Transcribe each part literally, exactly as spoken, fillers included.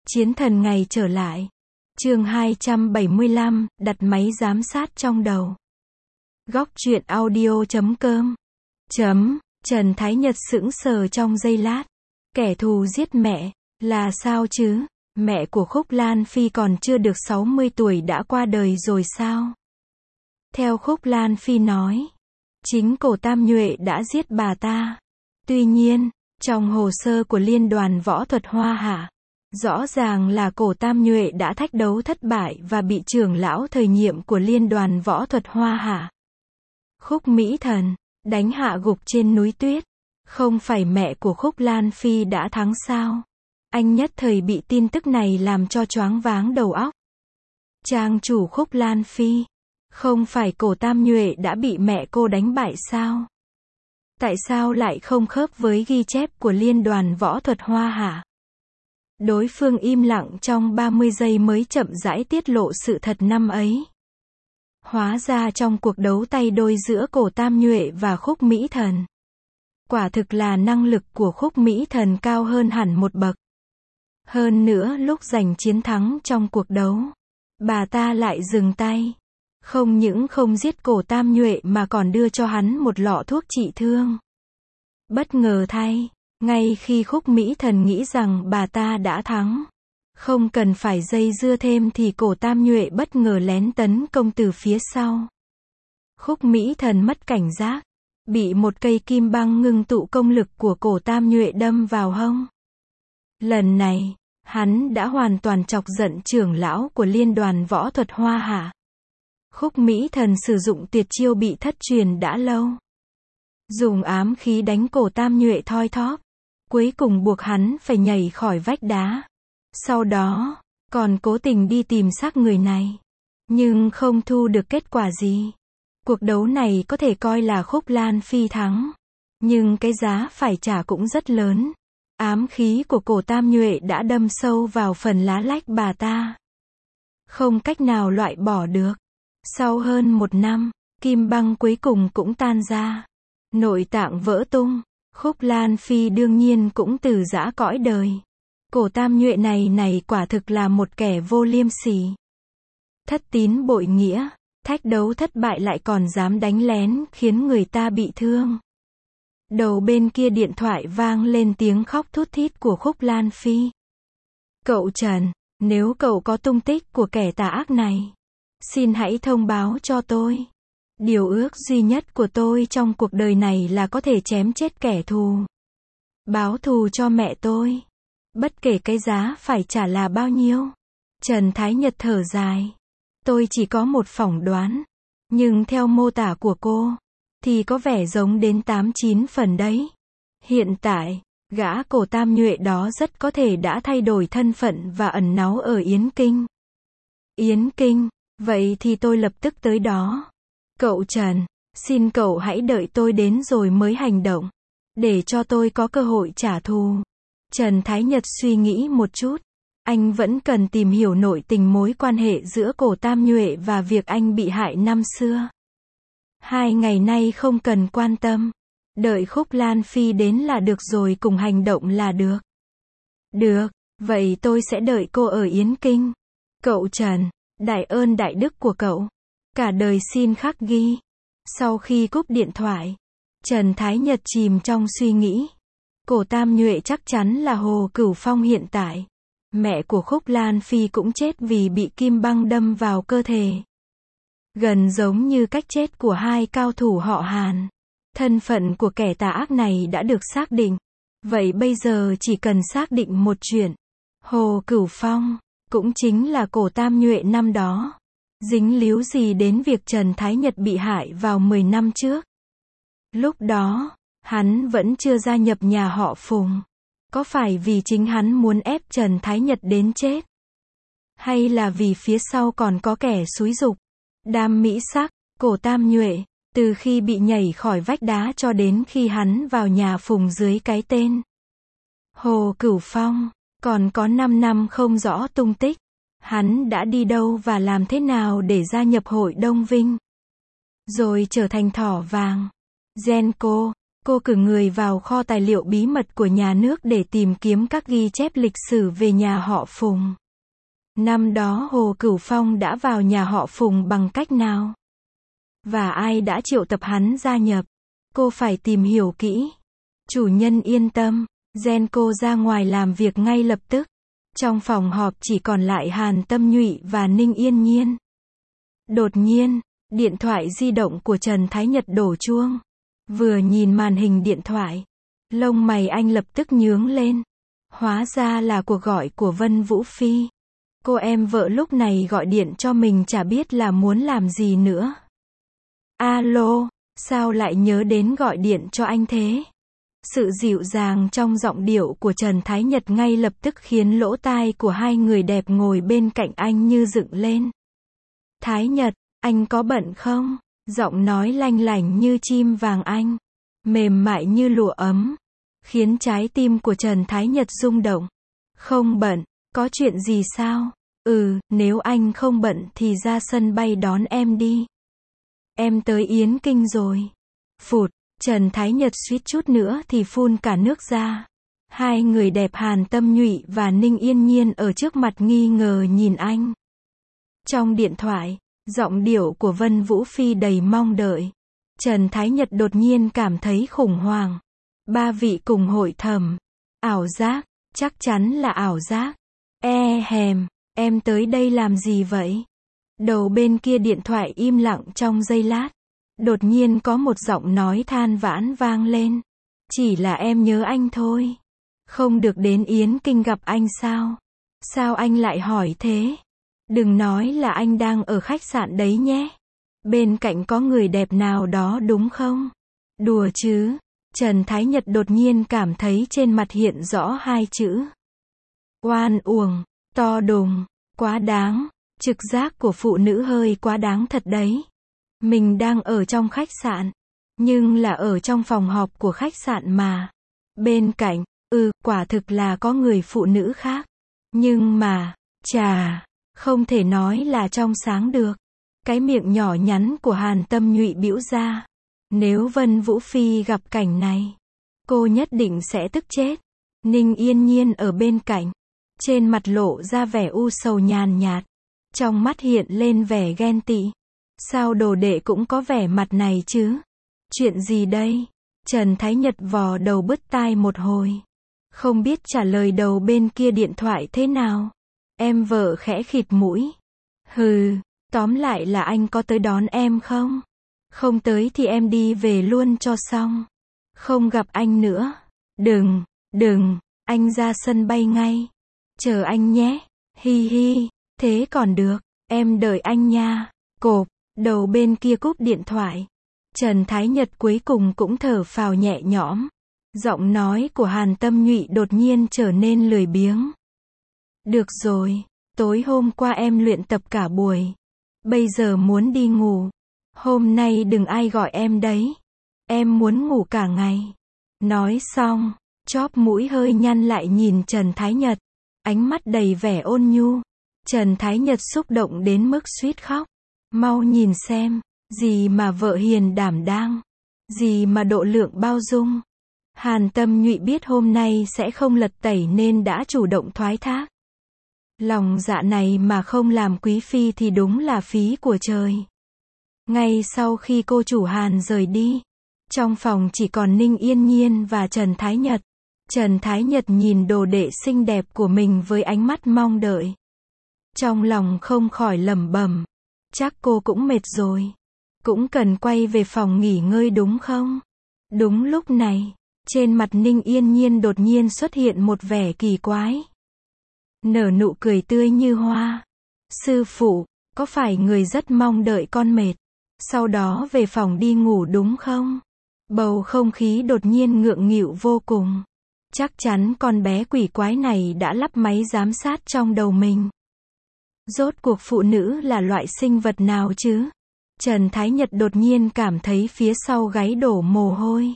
Chiến thần ngày trở lại. Chương hai trăm bảy mươi lăm, đặt máy giám sát trong đầu. Góc truyện audio chấm com. Chấm, Trần Thái Nhật sững sờ trong giây lát. Kẻ thù giết mẹ, là sao chứ? Mẹ của Khúc Lan Phi còn chưa được sáu mươi tuổi đã qua đời rồi sao? Theo Khúc Lan Phi nói, chính Cổ Tam Nhuệ đã giết bà ta. Tuy nhiên, trong hồ sơ của Liên đoàn Võ thuật Hoa Hạ, rõ ràng là Cổ Tam Nhuệ đã thách đấu thất bại và bị trưởng lão thời nhiệm của Liên đoàn Võ thuật Hoa Hạ, Khúc Mỹ Thần, đánh hạ gục trên núi tuyết. Không phải mẹ của Khúc Lan Phi đã thắng sao? Anh nhất thời bị tin tức này làm cho choáng váng đầu óc. Trang chủ Khúc Lan Phi, không phải Cổ Tam Nhuệ đã bị mẹ cô đánh bại sao? Tại sao lại không khớp với ghi chép của Liên đoàn Võ thuật Hoa Hạ? Đối phương im lặng trong ba mươi giây mới chậm rãi tiết lộ sự thật năm ấy. Hóa ra trong cuộc đấu tay đôi giữa Cổ Tam Nhuệ và Khúc Mỹ Thần, quả thực là năng lực của Khúc Mỹ Thần cao hơn hẳn một bậc. Hơn nữa lúc giành chiến thắng trong cuộc đấu, bà ta lại dừng tay. Không những không giết Cổ Tam Nhuệ mà còn đưa cho hắn một lọ thuốc trị thương. Bất ngờ thay, ngay khi Khúc Mỹ Thần nghĩ rằng bà ta đã thắng, không cần phải dây dưa thêm thì Cổ Tam Nhuệ bất ngờ lén tấn công từ phía sau. Khúc Mỹ Thần mất cảnh giác, bị một cây kim băng ngưng tụ công lực của Cổ Tam Nhuệ đâm vào hông. Lần này, hắn đã hoàn toàn chọc giận trưởng lão của Liên đoàn Võ thuật Hoa Hạ. Khúc Mỹ Thần sử dụng tuyệt chiêu bị thất truyền đã lâu. Dùng ám khí đánh Cổ Tam Nhuệ thoi thóp, cuối cùng buộc hắn phải nhảy khỏi vách đá. Sau đó, còn cố tình đi tìm xác người này. Nhưng không thu được kết quả gì. Cuộc đấu này có thể coi là Khúc Lan Phi thắng. Nhưng cái giá phải trả cũng rất lớn. Ám khí của Cổ Tam Nhuệ đã đâm sâu vào phần lá lách bà ta. Không cách nào loại bỏ được. Sau hơn một năm, kim băng cuối cùng cũng tan ra. Nội tạng vỡ tung. Khúc Lan Phi đương nhiên cũng từ giã cõi đời. Cổ Tam Nhuệ này này quả thực là một kẻ vô liêm sỉ. Thất tín bội nghĩa, thách đấu thất bại lại còn dám đánh lén khiến người ta bị thương. Đầu bên kia điện thoại vang lên tiếng khóc thút thít của Khúc Lan Phi. Cậu Trần, nếu cậu có tung tích của kẻ tà ác này, xin hãy thông báo cho tôi. Điều ước duy nhất của tôi trong cuộc đời này là có thể chém chết kẻ thù. Báo thù cho mẹ tôi. Bất kể cái giá phải trả là bao nhiêu. Trần Thái Nhật thở dài. Tôi chỉ có một phỏng đoán. Nhưng theo mô tả của cô, thì có vẻ giống đến tám chín phần đấy. Hiện tại, gã Cổ Tam Nhuệ đó rất có thể đã thay đổi thân phận và ẩn náu ở Yến Kinh. Yến Kinh, vậy thì tôi lập tức tới đó. Cậu Trần, xin cậu hãy đợi tôi đến rồi mới hành động. Để cho tôi có cơ hội trả thù. Trần Thái Nhật suy nghĩ một chút. Anh vẫn cần tìm hiểu nội tình mối quan hệ giữa Cổ Tam Nhuệ và việc anh bị hại năm xưa. Hai ngày nay không cần quan tâm. Đợi Khúc Lan Phi đến là được rồi, cùng hành động là được. Được, vậy tôi sẽ đợi cô ở Yến Kinh. Cậu Trần, đại ơn đại đức của cậu. Cả đời xin khắc ghi. Sau khi cúp điện thoại, Trần Thái Nhật chìm trong suy nghĩ. Cổ Tam Nhuệ chắc chắn là Hồ Cửu Phong hiện tại. Mẹ của Khúc Lan Phi cũng chết vì bị kim băng đâm vào cơ thể. Gần giống như cách chết của hai cao thủ họ Hàn. Thân phận của kẻ tà ác này đã được xác định. Vậy bây giờ chỉ cần xác định một chuyện. Hồ Cửu Phong, cũng chính là Cổ Tam Nhuệ năm đó. Dính líu gì đến việc Trần Thái Nhật bị hại vào mười năm trước? Lúc đó, hắn vẫn chưa gia nhập nhà họ Phùng. Có phải vì chính hắn muốn ép Trần Thái Nhật đến chết? Hay là vì phía sau còn có kẻ xúi giục? Đam mỹ sắc, Cổ Tam Nhuệ, từ khi bị nhảy khỏi vách đá cho đến khi hắn vào nhà Phùng dưới cái tên Hồ Cửu Phong, còn có năm năm không rõ tung tích. Hắn đã đi đâu và làm thế nào để gia nhập hội Đông Vinh? Rồi trở thành thỏ vàng. Genco, Cô cử người vào kho tài liệu bí mật của nhà nước để tìm kiếm các ghi chép lịch sử về nhà họ Phùng. Năm đó Hồ Cửu Phong đã vào nhà họ Phùng bằng cách nào? Và ai đã triệu tập hắn gia nhập? Cô phải tìm hiểu kỹ. Chủ nhân yên tâm, Genco ra ngoài làm việc ngay lập tức. Trong phòng họp chỉ còn lại Hàn Tâm Nhụy và Ninh Yên Nhiên. Đột nhiên, điện thoại di động của Trần Thái Nhật đổ chuông. Vừa nhìn màn hình điện thoại, lông mày anh lập tức nhướng lên. Hóa ra là cuộc gọi của Vân Vũ Phi. Cô em vợ lúc này gọi điện cho mình chả biết là muốn làm gì nữa. Alo, sao lại nhớ đến gọi điện cho anh thế? Sự dịu dàng trong giọng điệu của Trần Thái Nhật ngay lập tức khiến lỗ tai của hai người đẹp ngồi bên cạnh anh như dựng lên. Thái Nhật, anh có bận không? Giọng nói lanh lảnh như chim vàng anh, mềm mại như lụa ấm, khiến trái tim của Trần Thái Nhật rung động. Không bận, có chuyện gì sao? Ừ, nếu anh không bận thì ra sân bay đón em đi. Em tới Yến Kinh rồi. Phụt, Trần Thái Nhật suýt chút nữa thì phun cả nước ra. Hai người đẹp Hàn Tâm Nhụy và Ninh Yên Nhiên ở trước mặt nghi ngờ nhìn anh. Trong điện thoại, giọng điệu của Vân Vũ Phi đầy mong đợi. Trần Thái Nhật đột nhiên cảm thấy khủng hoảng. Ba vị cùng hội thầm. Ảo giác, chắc chắn là ảo giác. E hèm, em tới đây làm gì vậy? Đầu bên kia điện thoại im lặng trong giây lát. Đột nhiên có một giọng nói than vãn vang lên. Chỉ là em nhớ anh thôi. Không được đến Yến Kinh gặp anh sao? Sao anh lại hỏi thế? Đừng nói là anh đang ở khách sạn đấy nhé. Bên cạnh có người đẹp nào đó đúng không? Đùa chứ. Trần Thái Nhật đột nhiên cảm thấy trên mặt hiện rõ hai chữ. Oan uổng, to đùng, quá đáng. Trực giác của phụ nữ hơi quá đáng thật đấy. Mình đang ở trong khách sạn, nhưng là ở trong phòng họp của khách sạn mà. Bên cạnh, ừ, quả thực là có người phụ nữ khác. Nhưng mà, chà, không thể nói là trong sáng được. Cái miệng nhỏ nhắn của Hàn Tâm Nhụy bĩu ra. Nếu Vân Vũ Phi gặp cảnh này, cô nhất định sẽ tức chết. Ninh Yên Nhiên ở bên cạnh, trên mặt lộ ra vẻ u sầu nhàn nhạt. Trong mắt hiện lên vẻ ghen tị. Sao đồ đệ cũng có vẻ mặt này chứ? Chuyện gì đây? Trần Thái Nhật vò đầu bứt tai một hồi. Không biết trả lời đầu bên kia điện thoại thế nào. Em vợ khẽ khịt mũi. Hừ, tóm lại là anh có tới đón em không? Không tới thì em đi về luôn cho xong. Không gặp anh nữa. Đừng, đừng, anh ra sân bay ngay. Chờ anh nhé. Hi hi, thế còn được, em đợi anh nha. Cộp, đầu bên kia cúp điện thoại. Trần Thái Nhật cuối cùng cũng thở phào nhẹ nhõm. Giọng nói của Hàn Tâm Nhụy đột nhiên trở nên lười biếng. Được rồi, tối hôm qua em luyện tập cả buổi. Bây giờ muốn đi ngủ. Hôm nay đừng ai gọi em đấy. Em muốn ngủ cả ngày. Nói xong, chóp mũi hơi nhăn lại nhìn Trần Thái Nhật. Ánh mắt đầy vẻ ôn nhu. Trần Thái Nhật xúc động đến mức suýt khóc. Mau nhìn xem, gì mà vợ hiền đảm đang, gì mà độ lượng bao dung. Hàn Tâm Nhụy biết hôm nay sẽ không lật tẩy nên đã chủ động thoái thác. Lòng dạ này mà không làm quý phi thì đúng là phí của trời. Ngay sau khi cô chủ Hàn rời đi, trong phòng chỉ còn Ninh Yên Nhiên và Trần Thái Nhật. Trần Thái Nhật nhìn đồ đệ xinh đẹp của mình với ánh mắt mong đợi. Trong lòng không khỏi lẩm bẩm, chắc cô cũng mệt rồi. Cũng cần quay về phòng nghỉ ngơi đúng không? Đúng lúc này, trên mặt Ninh Yên Nhiên đột nhiên xuất hiện một vẻ kỳ quái. Nở nụ cười tươi như hoa. Sư phụ, có phải người rất mong đợi con mệt, sau đó về phòng đi ngủ đúng không? Bầu không khí đột nhiên ngượng nghịu vô cùng. Chắc chắn con bé quỷ quái này đã lắp máy giám sát trong đầu mình. Rốt cuộc phụ nữ là loại sinh vật nào chứ? Trần Thái Nhật đột nhiên cảm thấy phía sau gáy đổ mồ hôi.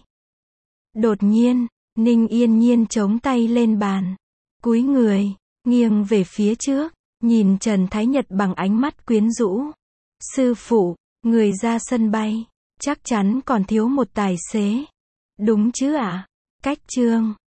Đột nhiên, Ninh Yên Nhiên chống tay lên bàn, cúi người, nghiêng về phía trước, nhìn Trần Thái Nhật bằng ánh mắt quyến rũ. Sư phụ, người ra sân bay, chắc chắn còn thiếu một tài xế. Đúng chứ ạ? Cách chương